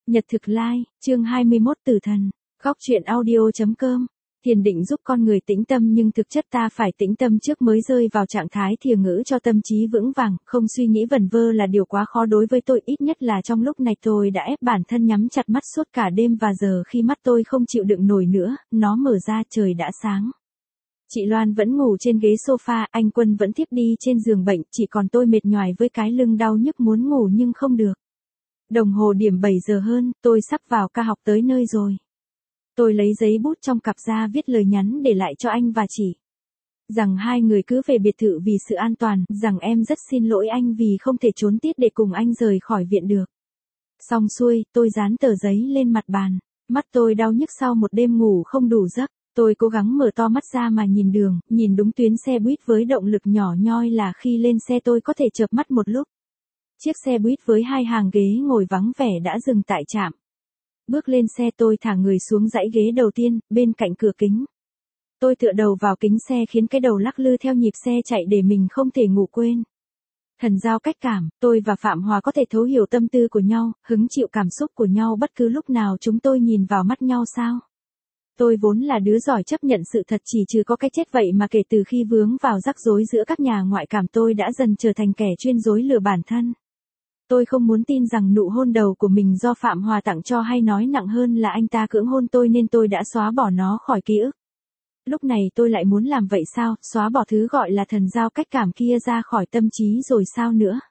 Nhật thực lai, chương 21 Tử thần, góc truyện audio.com. Thiền định giúp con người tĩnh tâm nhưng thực chất ta phải tĩnh tâm trước mới rơi vào trạng thái thiền ngữ cho tâm trí vững vàng, không suy nghĩ vẩn vơ là điều quá khó đối với tôi, ít nhất là trong lúc này tôi đã ép bản thân nhắm chặt mắt suốt cả đêm và giờ khi mắt tôi không chịu đựng nổi nữa, nó mở ra trời đã sáng. Chị Loan vẫn ngủ trên ghế sofa, anh Quân vẫn thiếp đi trên giường bệnh, chỉ còn tôi mệt nhoài với cái lưng đau nhức muốn ngủ nhưng không được. Đồng hồ điểm 7 giờ hơn, tôi sắp vào ca học tới nơi rồi. Tôi lấy giấy bút trong cặp ra viết lời nhắn để lại cho anh và chị. Rằng hai người cứ về biệt thự vì sự an toàn, rằng em rất xin lỗi anh vì không thể trốn tiết để cùng anh rời khỏi viện được. Xong xuôi, tôi dán tờ giấy lên mặt bàn. Mắt tôi đau nhức sau một đêm ngủ không đủ giấc. Tôi cố gắng mở to mắt ra mà nhìn đường, nhìn đúng tuyến xe buýt với động lực nhỏ nhoi là khi lên xe tôi có thể chợp mắt một lúc. Chiếc xe buýt với hai hàng ghế ngồi vắng vẻ đã dừng tại trạm. Bước lên xe tôi thả người xuống dãy ghế đầu tiên, bên cạnh cửa kính. Tôi tựa đầu vào kính xe khiến cái đầu lắc lư theo nhịp xe chạy để mình không thể ngủ quên. Thần giao cách cảm, tôi và Phạm Hòa có thể thấu hiểu tâm tư của nhau, hứng chịu cảm xúc của nhau bất cứ lúc nào chúng tôi nhìn vào mắt nhau sao. Tôi vốn là đứa giỏi chấp nhận sự thật chỉ trừ có cái chết vậy mà kể từ khi vướng vào rắc rối giữa các nhà ngoại cảm tôi đã dần trở thành kẻ chuyên dối lừa bản thân. Tôi không muốn tin rằng nụ hôn đầu của mình do Phạm Hòa tặng cho hay nói nặng hơn là anh ta cưỡng hôn tôi nên tôi đã xóa bỏ nó khỏi ký ức. Lúc này tôi lại muốn làm vậy sao, xóa bỏ thứ gọi là thần giao cách cảm kia ra khỏi tâm trí rồi sao nữa.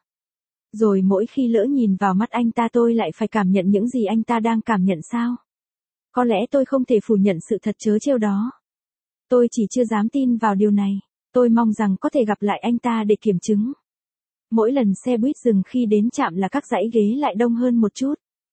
Rồi mỗi khi lỡ nhìn vào mắt anh ta tôi lại phải cảm nhận những gì anh ta đang cảm nhận sao. Có lẽ tôi không thể phủ nhận sự thật trớ trêu đó. Tôi chỉ chưa dám tin vào điều này. Tôi mong rằng có thể gặp lại anh ta để kiểm chứng. Mỗi lần xe buýt dừng khi đến trạm là các dãy ghế lại đông hơn một chút.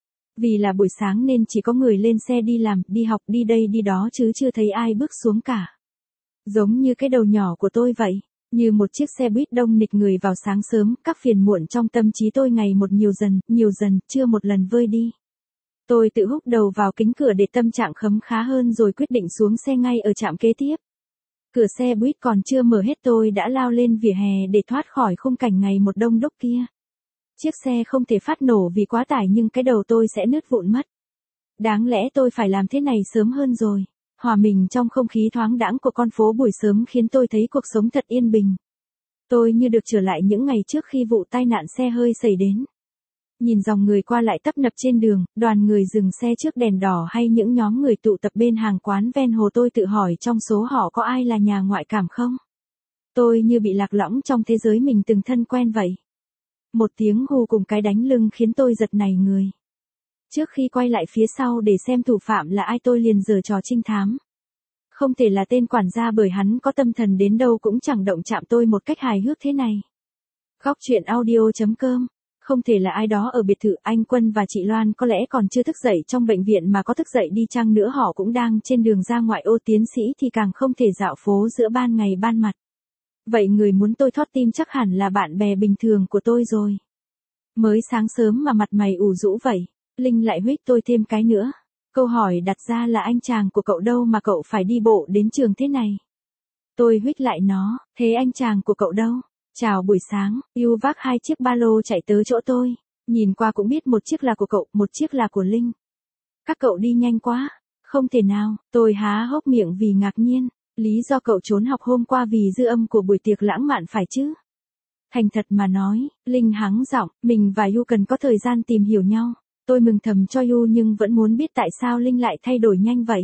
Vì là buổi sáng nên chỉ có người lên xe đi làm, đi học, đi đây đi đó chứ chưa thấy ai bước xuống cả. Giống như cái đầu nhỏ của tôi vậy. Như một chiếc xe buýt đông nghịch người vào sáng sớm, các phiền muộn trong tâm trí tôi ngày một nhiều dần, chưa một lần vơi đi. Tôi tự húc đầu vào kính cửa để tâm trạng khấm khá hơn rồi quyết định xuống xe ngay ở trạm kế tiếp. Cửa xe buýt còn chưa mở hết tôi đã lao lên vỉa hè để thoát khỏi khung cảnh ngày một đông đúc kia. Chiếc xe không thể phát nổ vì quá tải nhưng cái đầu tôi sẽ nứt vụn mất. Đáng lẽ tôi phải làm thế này sớm hơn rồi. Hòa mình trong không khí thoáng đãng của con phố buổi sớm khiến tôi thấy cuộc sống thật yên bình. Tôi như được trở lại những ngày trước khi vụ tai nạn xe hơi xảy đến. Nhìn dòng người qua lại tấp nập trên đường, đoàn người dừng xe trước đèn đỏ hay những nhóm người tụ tập bên hàng quán ven hồ tôi tự hỏi trong số họ có ai là nhà ngoại cảm không? Tôi như bị lạc lõng trong thế giới mình từng thân quen vậy. Một tiếng hù cùng cái đánh lưng khiến tôi giật nảy người. Trước khi quay lại phía sau để xem thủ phạm là ai tôi liền giở trò trinh thám. Không thể là tên quản gia bởi hắn có tâm thần đến đâu cũng chẳng động chạm tôi một cách hài hước thế này. Góc truyện audio.com. Không thể là ai đó ở biệt thự, anh Quân và chị Loan có lẽ còn chưa thức dậy trong bệnh viện mà có thức dậy đi chăng nữa họ cũng đang trên đường ra ngoại ô, tiến sĩ thì càng không thể dạo phố giữa ban ngày ban mặt. Vậy người muốn tôi thót tim chắc hẳn là bạn bè bình thường của tôi rồi. Mới sáng sớm mà mặt mày ủ rũ vậy, Linh lại huých tôi thêm cái nữa. Câu hỏi đặt ra là anh chàng của cậu đâu mà cậu phải đi bộ đến trường thế này. Tôi huých lại nó, thế anh chàng của cậu đâu? Chào buổi sáng, Yu vác hai chiếc ba lô chạy tới chỗ tôi. Nhìn qua cũng biết một chiếc là của cậu, một chiếc là của Linh. Các cậu đi nhanh quá. Không thể nào, tôi há hốc miệng vì ngạc nhiên. Lý do cậu trốn học hôm qua vì dư âm của buổi tiệc lãng mạn phải chứ? Thành thật mà nói, Linh hắng giọng, mình và Yu cần có thời gian tìm hiểu nhau. Tôi mừng thầm cho Yu nhưng vẫn muốn biết tại sao Linh lại thay đổi nhanh vậy.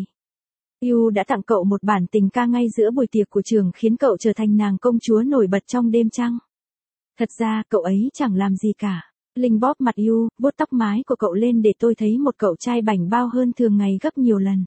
Yu đã tặng cậu một bản tình ca ngay giữa buổi tiệc của trường khiến cậu trở thành nàng công chúa nổi bật trong đêm trăng. Thật ra cậu ấy chẳng làm gì cả. Linh bóp mặt Yu, vuốt tóc mái của cậu lên để tôi thấy một cậu trai bảnh bao hơn thường ngày gấp nhiều lần.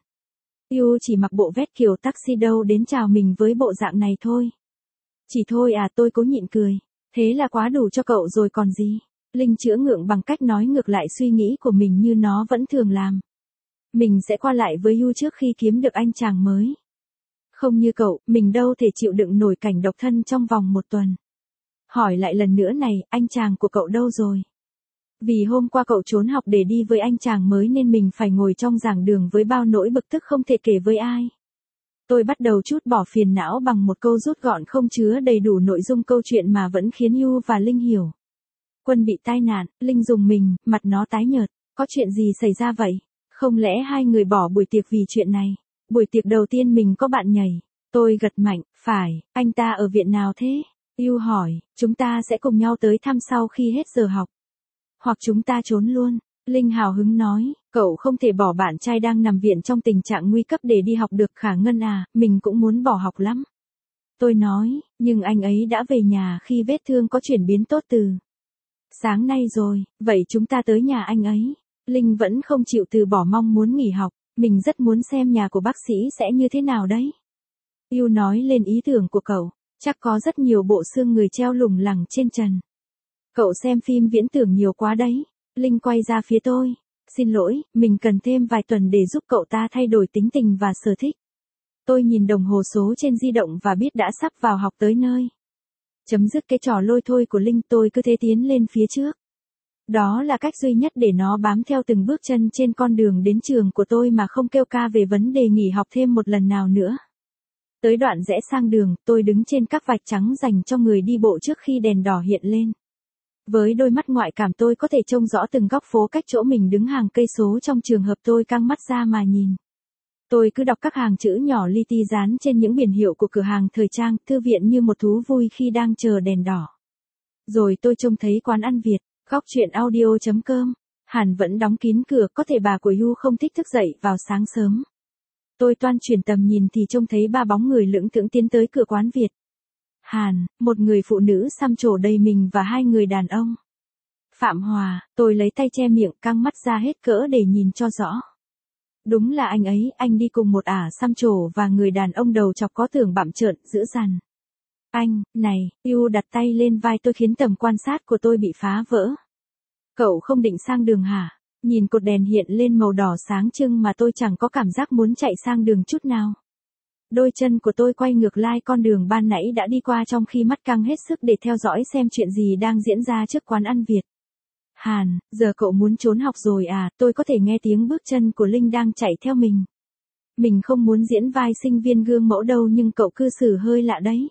Yu chỉ mặc bộ vest kiểu tuxedo đến chào mình với bộ dạng này thôi. Chỉ thôi à, tôi cố nhịn cười. Thế là quá đủ cho cậu rồi còn gì. Linh chữa ngượng bằng cách nói ngược lại suy nghĩ của mình như nó vẫn thường làm. Mình sẽ qua lại với Yu trước khi kiếm được anh chàng mới. Không như cậu, mình đâu thể chịu đựng nổi cảnh độc thân trong vòng một tuần. Hỏi lại lần nữa này, anh chàng của cậu đâu rồi? Vì hôm qua cậu trốn học để đi với anh chàng mới nên mình phải ngồi trong giảng đường với bao nỗi bực tức không thể kể với ai. Tôi bắt đầu trút bỏ phiền não bằng một câu rút gọn không chứa đầy đủ nội dung câu chuyện mà vẫn khiến Yu và Linh hiểu. Quân bị tai nạn, Linh rùng mình, mặt nó tái nhợt. Có chuyện gì xảy ra vậy? Không lẽ hai người bỏ buổi tiệc vì chuyện này? Buổi tiệc đầu tiên mình có bạn nhảy. Tôi gật mạnh, phải, anh ta ở viện nào thế? Yu hỏi, chúng ta sẽ cùng nhau tới thăm sau khi hết giờ học. Hoặc chúng ta trốn luôn. Linh hào hứng nói, cậu không thể bỏ bạn trai đang nằm viện trong tình trạng nguy cấp để đi học được Khả Ngân à, mình cũng muốn bỏ học lắm. Tôi nói, nhưng anh ấy đã về nhà khi vết thương có chuyển biến tốt từ sáng nay rồi, vậy chúng ta tới nhà anh ấy. Linh vẫn không chịu từ bỏ mong muốn nghỉ học, mình rất muốn xem nhà của bác sĩ sẽ như thế nào đấy. Yu nói lên ý tưởng của cậu, chắc có rất nhiều bộ xương người treo lủng lẳng trên trần. Cậu xem phim viễn tưởng nhiều quá đấy. Linh quay ra phía tôi. Xin lỗi, mình cần thêm vài tuần để giúp cậu ta thay đổi tính tình và sở thích. Tôi nhìn đồng hồ số trên di động và biết đã sắp vào học tới nơi. Chấm dứt cái trò lôi thôi của Linh, tôi cứ thế tiến lên phía trước. Đó là cách duy nhất để nó bám theo từng bước chân trên con đường đến trường của tôi mà không kêu ca về vấn đề nghỉ học thêm một lần nào nữa. Tới đoạn rẽ sang đường, tôi đứng trên các vạch trắng dành cho người đi bộ trước khi đèn đỏ hiện lên. Với đôi mắt ngoại cảm tôi có thể trông rõ từng góc phố cách chỗ mình đứng hàng cây số trong trường hợp tôi căng mắt ra mà nhìn. Tôi cứ đọc các hàng chữ nhỏ li ti dán trên những biển hiệu của cửa hàng thời trang, thư viện như một thú vui khi đang chờ đèn đỏ. Rồi tôi trông thấy quán ăn Việt, góc chuyện audio.com. Hẳn vẫn đóng kín cửa, có thể bà của Yu không thích thức dậy vào sáng sớm. Tôi toan chuyển tầm nhìn thì trông thấy ba bóng người lững thững tiến tới cửa quán Việt. Hàn, một người phụ nữ xăm trổ đầy mình và hai người đàn ông. Phạm Hòa, tôi lấy tay che miệng căng mắt ra hết cỡ để nhìn cho rõ. Đúng là anh ấy, anh đi cùng một ả xăm trổ và người đàn ông đầu chọc có tưởng bặm trợn, dữ dằn. Anh, này, Yu đặt tay lên vai tôi khiến tầm quan sát của tôi bị phá vỡ. Cậu không định sang đường hả? Nhìn cột đèn hiện lên màu đỏ sáng trưng mà tôi chẳng có cảm giác muốn chạy sang đường chút nào. Đôi chân của tôi quay ngược lại con đường ban nãy đã đi qua trong khi mắt căng hết sức để theo dõi xem chuyện gì đang diễn ra trước quán ăn Việt. Hàn, giờ cậu muốn trốn học rồi à? Tôi có thể nghe tiếng bước chân của Linh đang chạy theo mình. Mình không muốn diễn vai sinh viên gương mẫu đâu nhưng cậu cư xử hơi lạ đấy.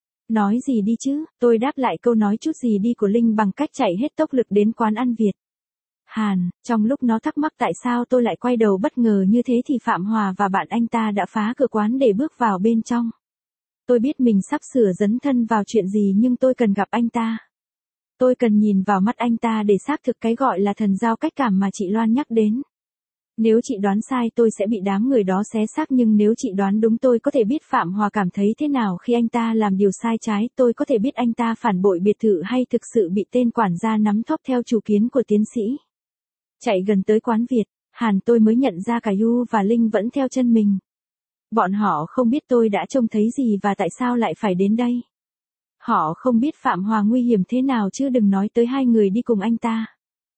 Nói gì đi chứ? Tôi đáp lại câu nói chút gì đi của Linh bằng cách chạy hết tốc lực đến quán ăn Việt. Hàn, trong lúc nó thắc mắc tại sao tôi lại quay đầu bất ngờ như thế thì Phạm Hòa và bạn anh ta đã phá cửa quán để bước vào bên trong. Tôi biết mình sắp sửa dấn thân vào chuyện gì nhưng tôi cần gặp anh ta. Tôi cần nhìn vào mắt anh ta để xác thực cái gọi là thần giao cách cảm mà chị Loan nhắc đến. Nếu chị đoán sai tôi sẽ bị đám người đó xé xác nhưng nếu chị đoán đúng tôi có thể biết Phạm Hòa cảm thấy thế nào khi anh ta làm điều sai trái, tôi có thể biết anh ta phản bội biệt thự hay thực sự bị tên quản gia nắm thóp theo chủ kiến của tiến sĩ. Chạy gần tới quán Việt, Hàn tôi mới nhận ra cả Yu và Linh vẫn theo chân mình. Bọn họ không biết tôi đã trông thấy gì và tại sao lại phải đến đây. Họ không biết Phạm Hòa nguy hiểm thế nào chứ đừng nói tới hai người đi cùng anh ta.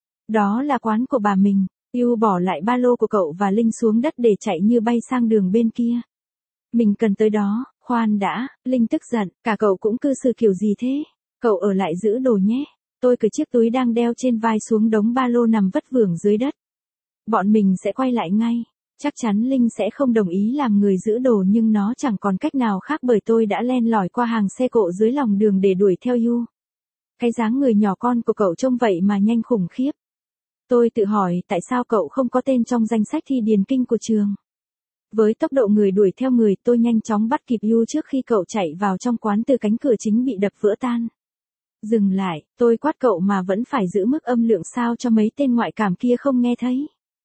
Đó là quán của bà mình. Yu bỏ lại ba lô của cậu và Linh xuống đất để chạy như bay sang đường bên kia. Mình cần tới đó, khoan đã, Linh tức giận, cả cậu cũng cư xử kiểu gì thế? Cậu ở lại giữ đồ nhé. Tôi cởi chiếc túi đang đeo trên vai xuống đống ba lô nằm vất vưởng dưới đất. Bọn mình sẽ quay lại ngay. Chắc chắn Linh sẽ không đồng ý làm người giữ đồ nhưng nó chẳng còn cách nào khác bởi tôi đã len lỏi qua hàng xe cộ dưới lòng đường để đuổi theo Yu. Cái dáng người nhỏ con của cậu trông vậy mà nhanh khủng khiếp. Tôi tự hỏi tại sao cậu không có tên trong danh sách thi điền kinh của trường. Với tốc độ người đuổi theo người tôi nhanh chóng bắt kịp Yu trước khi cậu chạy vào trong quán từ cánh cửa chính bị đập vỡ tan. Dừng lại, tôi quát cậu mà vẫn phải giữ mức âm lượng sao cho mấy tên ngoại cảm kia không nghe thấy.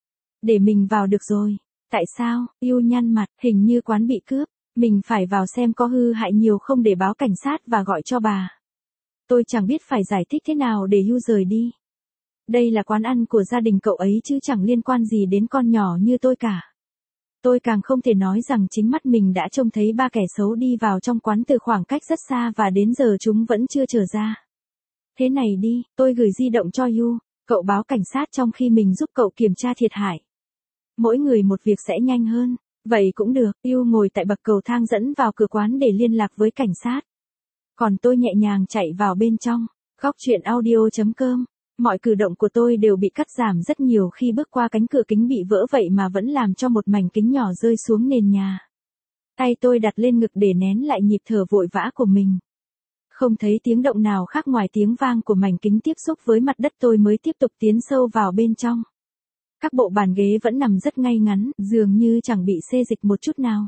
Để mình vào được rồi. Tại sao? Yu nhăn mặt, hình như quán bị cướp. Mình phải vào xem có hư hại nhiều không để báo cảnh sát và gọi cho bà. Tôi chẳng biết phải giải thích thế nào để Yu rời đi. Đây là quán ăn của gia đình cậu ấy chứ chẳng liên quan gì đến con nhỏ như tôi cả. Tôi càng không thể nói rằng chính mắt mình đã trông thấy ba kẻ xấu đi vào trong quán từ khoảng cách rất xa và đến giờ chúng vẫn chưa trở ra. Thế này đi, tôi gửi di động cho Yu, cậu báo cảnh sát trong khi mình giúp cậu kiểm tra thiệt hại. Mỗi người một việc sẽ nhanh hơn. Vậy cũng được, Yu ngồi tại bậc cầu thang dẫn vào cửa quán để liên lạc với cảnh sát. Còn tôi nhẹ nhàng chạy vào bên trong. Góc chuyện audio.com. Mọi cử động của tôi đều bị cắt giảm rất nhiều khi bước qua cánh cửa kính bị vỡ vậy mà vẫn làm cho một mảnh kính nhỏ rơi xuống nền nhà. Tay tôi đặt lên ngực để nén lại nhịp thở vội vã của mình. Không thấy tiếng động nào khác ngoài tiếng vang của mảnh kính tiếp xúc với mặt đất tôi mới tiếp tục tiến sâu vào bên trong. Các bộ bàn ghế vẫn nằm rất ngay ngắn, dường như chẳng bị xê dịch một chút nào.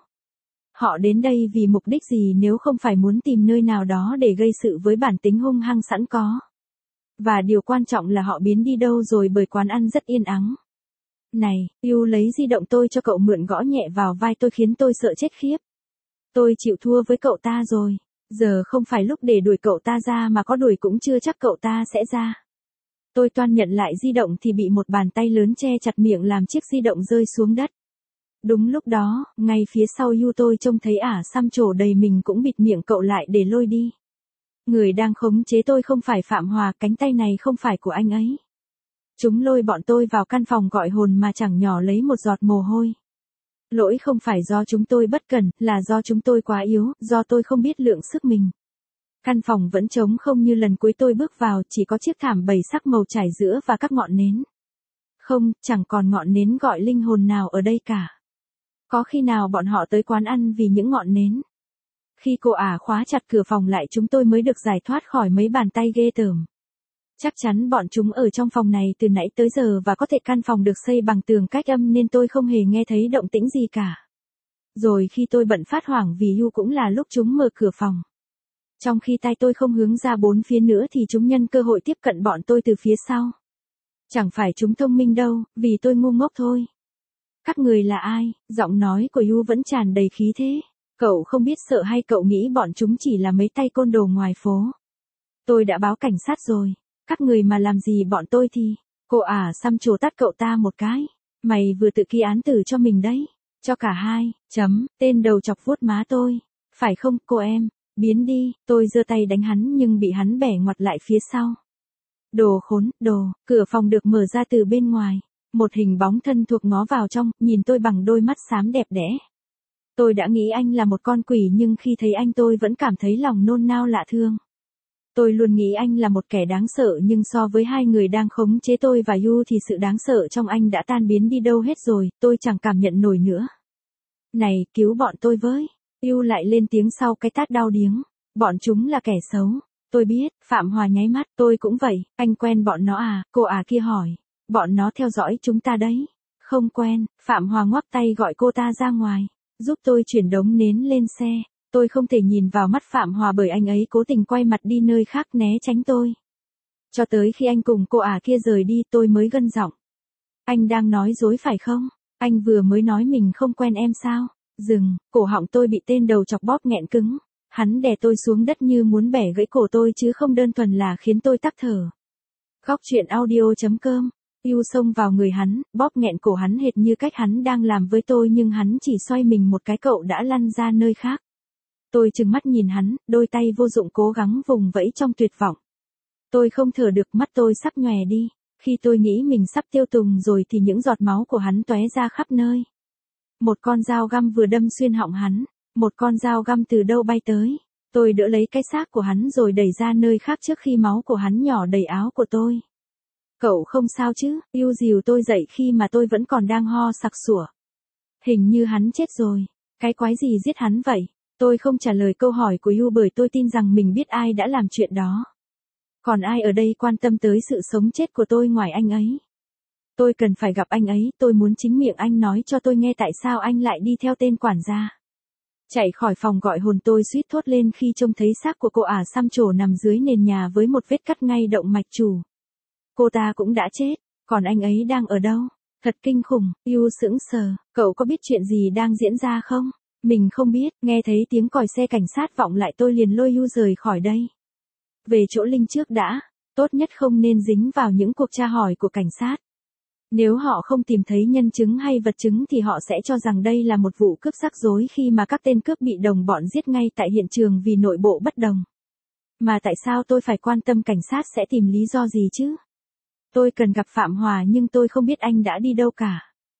Họ đến đây vì mục đích gì nếu không phải muốn tìm nơi nào đó để gây sự với bản tính hung hăng sẵn có. Và điều quan trọng là họ biến đi đâu rồi bởi quán ăn rất yên ắng. Này, yêu lấy di động tôi cho cậu mượn gõ nhẹ vào vai tôi khiến tôi sợ chết khiếp. Tôi chịu thua với cậu ta rồi. Giờ không phải lúc để đuổi cậu ta ra mà có đuổi cũng chưa chắc cậu ta sẽ ra. Tôi toan nhận lại di động thì bị một bàn tay lớn che chặt miệng làm chiếc di động rơi xuống đất. Đúng lúc đó, ngay phía sau Yu tôi trông thấy ả xăm trổ đầy mình cũng bịt miệng cậu lại để lôi đi. Người đang khống chế tôi không phải Phạm Hòa, cánh tay này không phải của anh ấy. Chúng lôi bọn tôi vào căn phòng gọi hồn mà chẳng nhỏ lấy một giọt mồ hôi. Lỗi không phải do chúng tôi bất cẩn, là do chúng tôi quá yếu, do tôi không biết lượng sức mình. Căn phòng vẫn trống không như lần cuối tôi bước vào, chỉ có chiếc thảm bầy sắc màu trải giữa và các ngọn nến. Không, chẳng còn ngọn nến gọi linh hồn nào ở đây cả. Có khi nào bọn họ tới quán ăn vì những ngọn nến? Khi cô ả khóa chặt cửa phòng lại chúng tôi mới được giải thoát khỏi mấy bàn tay ghê tởm. Chắc chắn bọn chúng ở trong phòng này từ nãy tới giờ và có thể căn phòng được xây bằng tường cách âm nên tôi không hề nghe thấy động tĩnh gì cả. Rồi khi tôi bận phát hoảng vì Yu cũng là lúc chúng mở cửa phòng. Trong khi tay tôi không hướng ra bốn phía nữa thì chúng nhân cơ hội tiếp cận bọn tôi từ phía sau. Chẳng phải chúng thông minh đâu, vì tôi ngu ngốc thôi. Các người là ai? Giọng nói của Yu vẫn tràn đầy khí thế. Cậu không biết sợ hay cậu nghĩ bọn chúng chỉ là mấy tay côn đồ ngoài phố? Tôi đã báo cảnh sát rồi. Các người mà làm gì bọn tôi thì... Cô ả xăm trổ tát cậu ta một cái. Mày vừa tự ký án tử cho mình đấy. Cho cả hai. Tên đầu chọc vuốt má tôi. Phải không cô em? Biến đi. Tôi giơ tay đánh hắn nhưng bị hắn bẻ ngoặt lại phía sau. Đồ khốn, đồ. Cửa phòng được mở ra từ bên ngoài. Một hình bóng thân thuộc ngó vào trong, nhìn tôi bằng đôi mắt xám đẹp đẽ. Tôi đã nghĩ anh là một con quỷ nhưng khi thấy anh tôi vẫn cảm thấy lòng nôn nao lạ thương. Tôi luôn nghĩ anh là một kẻ đáng sợ nhưng so với hai người đang khống chế tôi và Yu thì sự đáng sợ trong anh đã tan biến đi đâu hết rồi, tôi chẳng cảm nhận nổi nữa. Này, cứu bọn tôi với. Yu lại lên tiếng sau cái tát đau điếng. Bọn chúng là kẻ xấu. Tôi biết, Phạm Hòa nháy mắt, tôi cũng vậy, anh quen bọn nó à, cô à kia hỏi. Bọn nó theo dõi chúng ta đấy. Không quen, Phạm Hòa ngoắc tay gọi cô ta ra ngoài. Giúp tôi chuyển đống nến lên xe. Tôi không thể nhìn vào mắt Phạm Hòa bởi anh ấy cố tình quay mặt đi nơi khác né tránh tôi. Cho tới khi anh cùng cô ả kia rời đi tôi mới gân giọng. Anh đang nói dối phải không? Anh vừa mới nói mình không quen em sao? Dừng, cổ họng tôi bị tên đầu chọc bóp nghẹn cứng. Hắn đè tôi xuống đất như muốn bẻ gãy cổ tôi chứ không đơn thuần là khiến tôi tắc thở. Góc truyện audio.com. Yu xông vào người hắn, bóp nghẹn cổ hắn hệt như cách hắn đang làm với tôi nhưng hắn chỉ xoay mình một cái cậu đã lăn ra nơi khác. Tôi trừng mắt nhìn hắn, đôi tay vô dụng cố gắng vùng vẫy trong tuyệt vọng. Tôi không thở được, mắt tôi sắp nhòe đi. Khi tôi nghĩ mình sắp tiêu tùng rồi thì những giọt máu của hắn tóe ra khắp nơi. Một con dao găm vừa đâm xuyên họng hắn. Một con dao găm từ đâu bay tới. Tôi đỡ lấy cái xác của hắn rồi đẩy ra nơi khác trước khi máu của hắn nhỏ đầy áo của tôi. Cậu không sao chứ? Yu dìu tôi dậy khi mà tôi vẫn còn đang ho sặc sủa. Hình như hắn chết rồi. Cái quái gì giết hắn vậy? Tôi không trả lời câu hỏi của Yu bởi tôi tin rằng mình biết ai đã làm chuyện đó. Còn ai ở đây quan tâm tới sự sống chết của tôi ngoài anh ấy? Tôi cần phải gặp anh ấy, tôi muốn chính miệng anh nói cho tôi nghe tại sao anh lại đi theo tên quản gia. Chạy khỏi phòng gọi hồn tôi suýt thốt lên khi trông thấy xác của cô ả xăm trổ nằm dưới nền nhà với một vết cắt ngay động mạch chủ. Cô ta cũng đã chết, còn anh ấy đang ở đâu? Thật kinh khủng, Yu sững sờ, cậu có biết chuyện gì đang diễn ra không? Mình không biết, nghe thấy tiếng còi xe cảnh sát vọng lại tôi liền lôi Yu rời khỏi đây. Về chỗ Linh trước đã, tốt nhất không nên dính vào những cuộc tra hỏi của cảnh sát. Nếu họ không tìm thấy nhân chứng hay vật chứng thì họ sẽ cho rằng đây là một vụ cướp rắc rối khi mà các tên cướp bị đồng bọn giết ngay tại hiện trường vì nội bộ bất đồng. Mà tại sao tôi phải quan tâm cảnh sát sẽ tìm lý do gì chứ? Tôi cần gặp Phạm Hòa nhưng tôi không biết anh đã đi đâu cả.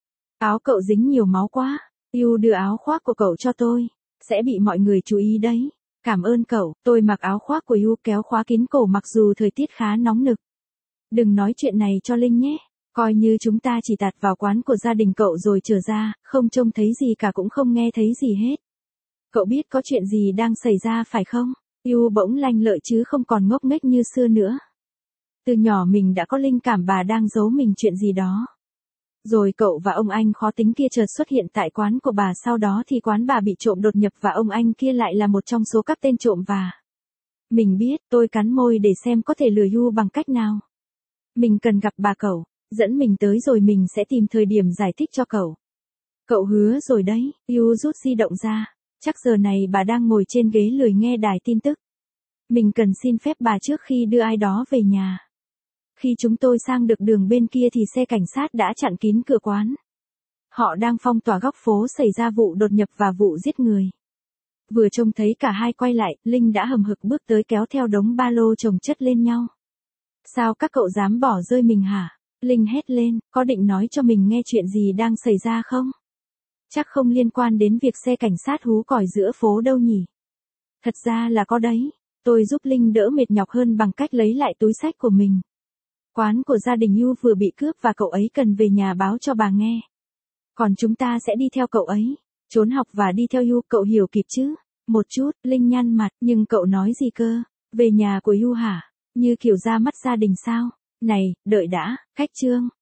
Áo cậu dính nhiều máu quá. Yu đưa áo khoác của cậu cho tôi. Sẽ bị mọi người chú ý đấy. Cảm ơn cậu. Tôi mặc áo khoác của Yu kéo khóa kín cổ mặc dù thời tiết khá nóng nực. Đừng nói chuyện này cho Linh nhé. Coi như chúng ta chỉ tạt vào quán của gia đình cậu rồi trở ra, không trông thấy gì cả cũng không nghe thấy gì hết. Cậu biết có chuyện gì đang xảy ra phải không? Yu bỗng lanh lợi chứ không còn ngốc nghếch như xưa nữa. Từ nhỏ mình đã có linh cảm bà đang giấu mình chuyện gì đó. Rồi cậu và ông anh khó tính kia chợt xuất hiện tại quán của bà, sau đó thì quán bà bị trộm đột nhập và ông anh kia lại là một trong số các tên trộm và... Mình biết, tôi cắn môi để xem có thể lừa Yu bằng cách nào. Mình cần gặp bà cậu, dẫn mình tới rồi mình sẽ tìm thời điểm giải thích cho cậu. Cậu hứa rồi đấy, Yu rút di động ra. Chắc giờ này bà đang ngồi trên ghế lười nghe đài tin tức. Mình cần xin phép bà trước khi đưa ai đó về nhà. Khi chúng tôi sang được đường bên kia thì xe cảnh sát đã chặn kín cửa quán. Họ đang phong tỏa góc phố xảy ra vụ đột nhập và vụ giết người. Vừa trông thấy cả hai quay lại, Linh đã hầm hực bước tới kéo theo đống ba lô chồng chất lên nhau. Sao các cậu dám bỏ rơi mình hả? Linh hét lên, có định nói cho mình nghe chuyện gì đang xảy ra không? Chắc không liên quan đến việc xe cảnh sát hú còi giữa phố đâu nhỉ? Thật ra là có đấy. Tôi giúp Linh đỡ mệt nhọc hơn bằng cách lấy lại túi xách của mình. Quán của gia đình Yu vừa bị cướp và cậu ấy cần về nhà báo cho bà nghe. Còn chúng ta sẽ đi theo cậu ấy. Trốn học và đi theo Yu, cậu hiểu kịp chứ? Một chút, Linh nhăn mặt, nhưng cậu nói gì cơ? Về nhà của Yu hả? Như kiểu ra mắt gia đình sao? Này, đợi đã, khách Trương.